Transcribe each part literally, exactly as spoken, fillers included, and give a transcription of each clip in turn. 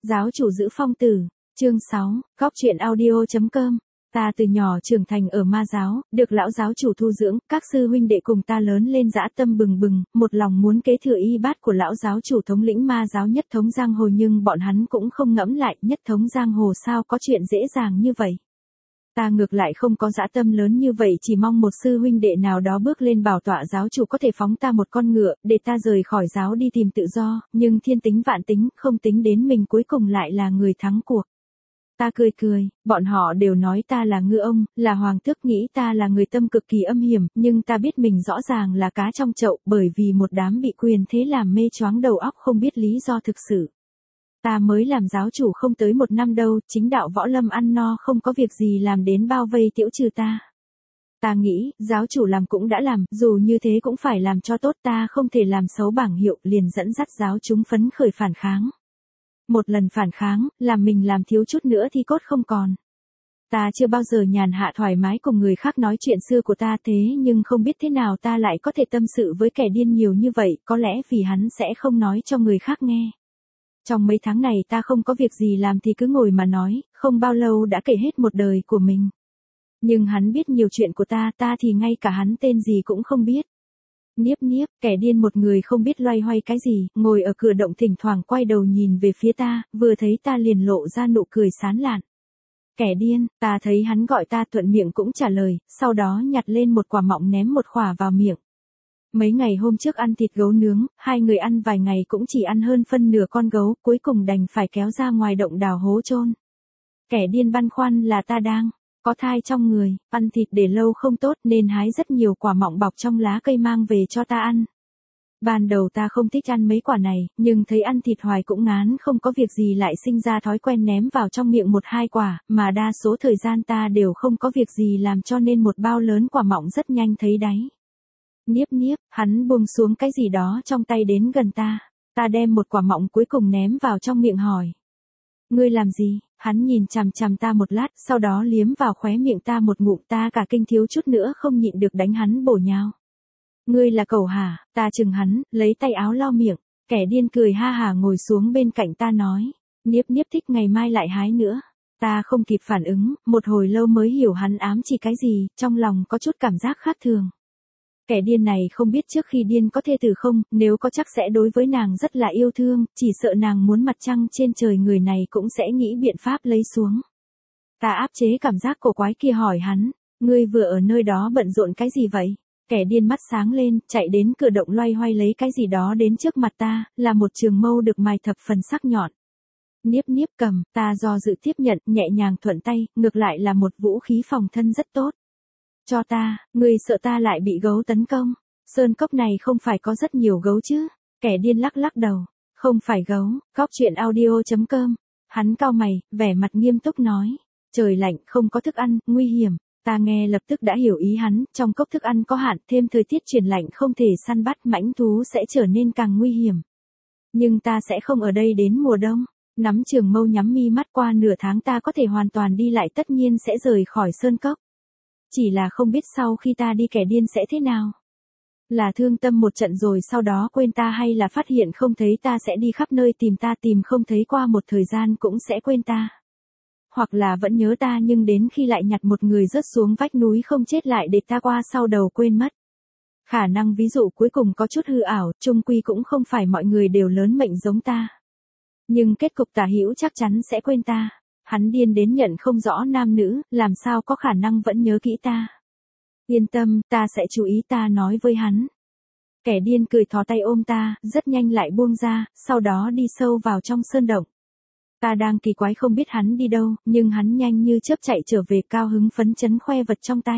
Giáo chủ giữ phong tử, chương sáu, góc truyện audio chấm com. Ta từ nhỏ trưởng thành ở ma giáo, được lão giáo chủ thu dưỡng, các sư huynh đệ cùng ta lớn lên dã tâm bừng bừng, một lòng muốn kế thừa y bát của lão giáo chủ thống lĩnh ma giáo nhất thống giang hồ, nhưng bọn hắn cũng không ngẫm lại nhất thống giang hồ sao có chuyện dễ dàng như vậy. Ta ngược lại không có dã tâm lớn như vậy, chỉ mong một sư huynh đệ nào đó bước lên bảo tọa giáo chủ có thể phóng ta một con ngựa, để ta rời khỏi giáo đi tìm tự do, nhưng thiên tính vạn tính, không tính đến mình cuối cùng lại là người thắng cuộc. Ta cười cười, bọn họ đều nói ta là ngư ông, là hoàng tước, nghĩ ta là người tâm cực kỳ âm hiểm, nhưng ta biết mình rõ ràng là cá trong chậu, bởi vì một đám bị quyền thế làm mê choáng đầu óc không biết lý do thực sự. Ta mới làm giáo chủ không tới một năm đâu, chính đạo võ lâm ăn no không có việc gì làm đến bao vây tiễu trừ ta. Ta nghĩ, giáo chủ làm cũng đã làm, dù như thế cũng phải làm cho tốt, ta không thể làm xấu bảng hiệu, liền dẫn dắt giáo chúng phấn khởi phản kháng. Một lần phản kháng, làm mình làm thiếu chút nữa thì cốt không còn. Ta chưa bao giờ nhàn hạ thoải mái cùng người khác nói chuyện xưa của ta, thế nhưng không biết thế nào ta lại có thể tâm sự với kẻ điên nhiều như vậy, có lẽ vì hắn sẽ không nói cho người khác nghe. Trong mấy tháng này ta không có việc gì làm thì cứ ngồi mà nói, không bao lâu đã kể hết một đời của mình. Nhưng hắn biết nhiều chuyện của ta, ta thì ngay cả hắn tên gì cũng không biết. Niếp Niếp, kẻ điên một người không biết loay hoay cái gì, ngồi ở cửa động thỉnh thoảng quay đầu nhìn về phía ta, vừa thấy ta liền lộ ra nụ cười sán lạn. Kẻ điên, ta thấy hắn gọi ta thuận miệng cũng trả lời, sau đó nhặt lên một quả mọng ném một khỏa vào miệng. Mấy ngày hôm trước ăn thịt gấu nướng, hai người ăn vài ngày cũng chỉ ăn hơn phân nửa con gấu, cuối cùng đành phải kéo ra ngoài động đào hố chôn. Kẻ điên băn khoăn là ta đang có thai trong người, ăn thịt để lâu không tốt nên hái rất nhiều quả mọng bọc trong lá cây mang về cho ta ăn. Ban đầu ta không thích ăn mấy quả này, nhưng thấy ăn thịt hoài cũng ngán, không có việc gì lại sinh ra thói quen ném vào trong miệng một hai quả, mà đa số thời gian ta đều không có việc gì làm cho nên một bao lớn quả mọng rất nhanh thấy đáy. Niếp Niếp, hắn buông xuống cái gì đó trong tay đến gần ta, ta đem một quả mọng cuối cùng ném vào trong miệng hỏi. Ngươi làm gì? Hắn nhìn chằm chằm ta một lát, sau đó liếm vào khóe miệng ta một ngụm, ta cả kinh thiếu chút nữa không nhịn được đánh hắn bổ nhào. Ngươi là cẩu hả? Ta chừng hắn, lấy tay áo lau miệng, kẻ điên cười ha hả ngồi xuống bên cạnh ta nói, Niếp Niếp thích ngày mai lại hái nữa. Ta không kịp phản ứng, một hồi lâu mới hiểu hắn ám chỉ cái gì, trong lòng có chút cảm giác khác thường. Kẻ điên này không biết trước khi điên có thê tử không, nếu có chắc sẽ đối với nàng rất là yêu thương, chỉ sợ nàng muốn mặt trăng trên trời người này cũng sẽ nghĩ biện pháp lấy xuống. Ta áp chế cảm giác cổ quái kia hỏi hắn, ngươi vừa ở nơi đó bận rộn cái gì vậy? Kẻ điên mắt sáng lên, chạy đến cửa động loay hoay lấy cái gì đó đến trước mặt ta, là một trường mâu được mài thập phần sắc nhọn. Niếp Niếp cầm, ta do dự tiếp nhận, nhẹ nhàng thuận tay, ngược lại là một vũ khí phòng thân rất tốt. Cho ta, ngươi sợ ta lại bị gấu tấn công. Sơn cốc này không phải có rất nhiều gấu chứ? Kẻ điên lắc lắc đầu. Không phải gấu, góc truyện audio chấm com. Hắn cau mày, vẻ mặt nghiêm túc nói. Trời lạnh, không có thức ăn, nguy hiểm. Ta nghe lập tức đã hiểu ý hắn, trong cốc thức ăn có hạn, thêm thời tiết chuyển lạnh không thể săn bắt mãnh thú sẽ trở nên càng nguy hiểm. Nhưng ta sẽ không ở đây đến mùa đông. Nắm trường mâu nhắm mi mắt, qua nửa tháng ta có thể hoàn toàn đi lại, tất nhiên sẽ rời khỏi sơn cốc. Chỉ là không biết sau khi ta đi kẻ điên sẽ thế nào. Là thương tâm một trận rồi sau đó quên ta, hay là phát hiện không thấy ta sẽ đi khắp nơi tìm ta, tìm không thấy qua một thời gian cũng sẽ quên ta. Hoặc là vẫn nhớ ta nhưng đến khi lại nhặt một người rớt xuống vách núi không chết lại để ta qua sau đầu quên mất. Khả năng ví dụ cuối cùng có chút hư ảo, chung quy cũng không phải mọi người đều lớn mệnh giống ta. Nhưng kết cục tả hữu chắc chắn sẽ quên ta. Hắn điên đến nhận không rõ nam nữ, làm sao có khả năng vẫn nhớ kỹ ta. Yên tâm, ta sẽ chú ý, ta nói với hắn. Kẻ điên cười thò tay ôm ta, rất nhanh lại buông ra, sau đó đi sâu vào trong sơn động. Ta đang kỳ quái không biết hắn đi đâu, nhưng hắn nhanh như chớp chạy trở về, cao hứng phấn chấn khoe vật trong tay.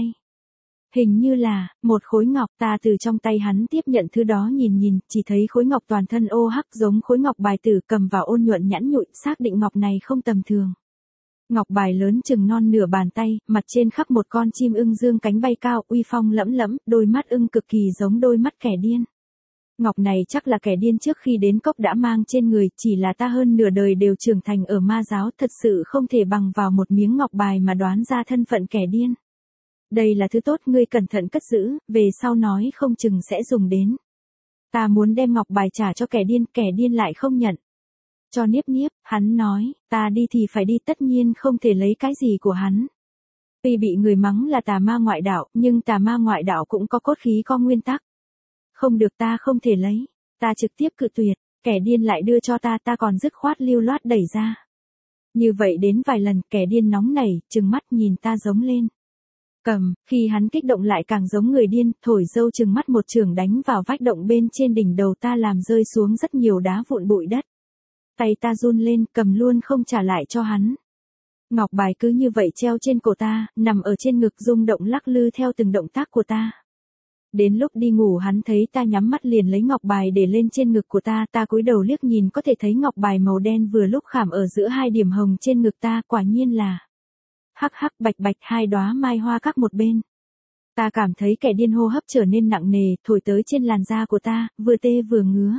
Hình như là một khối ngọc, ta từ trong tay hắn tiếp nhận thứ đó nhìn nhìn, chỉ thấy khối ngọc toàn thân ô hắc giống khối ngọc bài tử, cầm vào ôn nhuận nhẵn nhụi, xác định ngọc này không tầm thường. Ngọc bài lớn chừng non nửa bàn tay, mặt trên khắc một con chim ưng dương cánh bay cao, uy phong lẫm lẫm, đôi mắt ưng cực kỳ giống đôi mắt kẻ điên. Ngọc này chắc là kẻ điên trước khi đến cốc đã mang trên người, chỉ là ta hơn nửa đời đều trưởng thành ở ma giáo, thật sự không thể bằng vào một miếng ngọc bài mà đoán ra thân phận kẻ điên. Đây là thứ tốt, ngươi cẩn thận cất giữ, về sau nói không chừng sẽ dùng đến. Ta muốn đem ngọc bài trả cho kẻ điên, kẻ điên lại không nhận. cho Niếp Niếp, hắn nói, ta đi thì phải đi, tất nhiên không thể lấy cái gì của hắn. Tuy bị người mắng là tà ma ngoại đạo, nhưng tà ma ngoại đạo cũng có cốt khí có nguyên tắc. Không được, ta không thể lấy, ta trực tiếp cự tuyệt, kẻ điên lại đưa cho ta, ta còn dứt khoát lưu loát đẩy ra. Như vậy đến vài lần, kẻ điên nóng nảy, trừng mắt nhìn ta giống lên. Cầm, khi hắn kích động lại càng giống người điên, thổi dâu trừng mắt một chưởng đánh vào vách động bên trên đỉnh đầu ta làm rơi xuống rất nhiều đá vụn bụi đất. Tay ta run lên, cầm luôn không trả lại cho hắn. Ngọc bài cứ như vậy treo trên cổ ta, nằm ở trên ngực rung động lắc lư theo từng động tác của ta. Đến lúc đi ngủ hắn thấy ta nhắm mắt liền lấy ngọc bài để lên trên ngực của ta, ta cúi đầu liếc nhìn có thể thấy ngọc bài màu đen vừa lúc khảm ở giữa hai điểm hồng trên ngực ta, quả nhiên là hắc hắc bạch bạch hai đóa mai hoa các một bên. Ta cảm thấy kẻ điên hô hấp trở nên nặng nề, thổi tới trên làn da của ta, vừa tê vừa ngứa.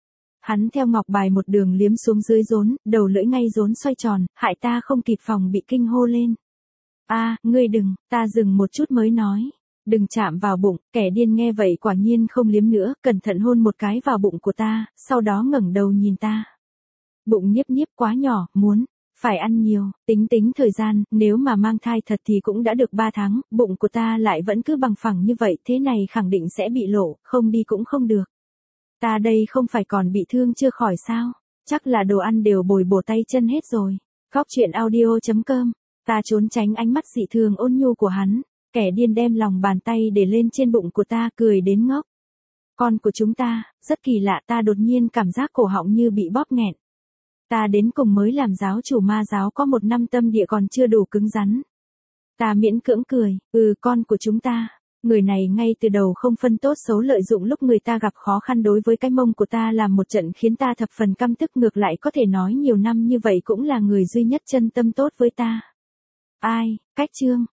Hắn theo ngọc bài một đường liếm xuống dưới rốn, đầu lưỡi ngay rốn xoay tròn, hại ta không kịp phòng bị kinh hô lên. A, ngươi đừng, ta dừng một chút mới nói. Đừng chạm vào bụng, kẻ điên nghe vậy quả nhiên không liếm nữa, cẩn thận hôn một cái vào bụng của ta, sau đó ngẩng đầu nhìn ta. Bụng Niếp Niếp quá nhỏ, muốn, phải ăn nhiều, tính tính thời gian, nếu mà mang thai thật thì cũng đã được ba tháng, bụng của ta lại vẫn cứ bằng phẳng như vậy, thế này khẳng định sẽ bị lộ, không đi cũng không được. Ta đây không phải còn bị thương chưa khỏi sao, chắc là đồ ăn đều bồi bổ tay chân hết rồi. Góc truyện audio chấm com, ta trốn tránh ánh mắt dị thường ôn nhu của hắn. Kẻ điên đem lòng bàn tay để lên trên bụng của ta, cười đến ngốc. Con của chúng ta, rất kỳ lạ, ta đột nhiên cảm giác cổ họng như bị bóp nghẹn. Ta đến cùng mới làm giáo chủ ma giáo có một năm tâm địa còn chưa đủ cứng rắn. Ta miễn cưỡng cười, ừ con của chúng ta. Người này ngay từ đầu không phân tốt xấu, lợi dụng lúc người ta gặp khó khăn đối với cái mông của ta làm một trận khiến ta thập phần căm tức, ngược lại có thể nói nhiều năm như vậy cũng là người duy nhất chân tâm tốt với ta. Ai, cách chương.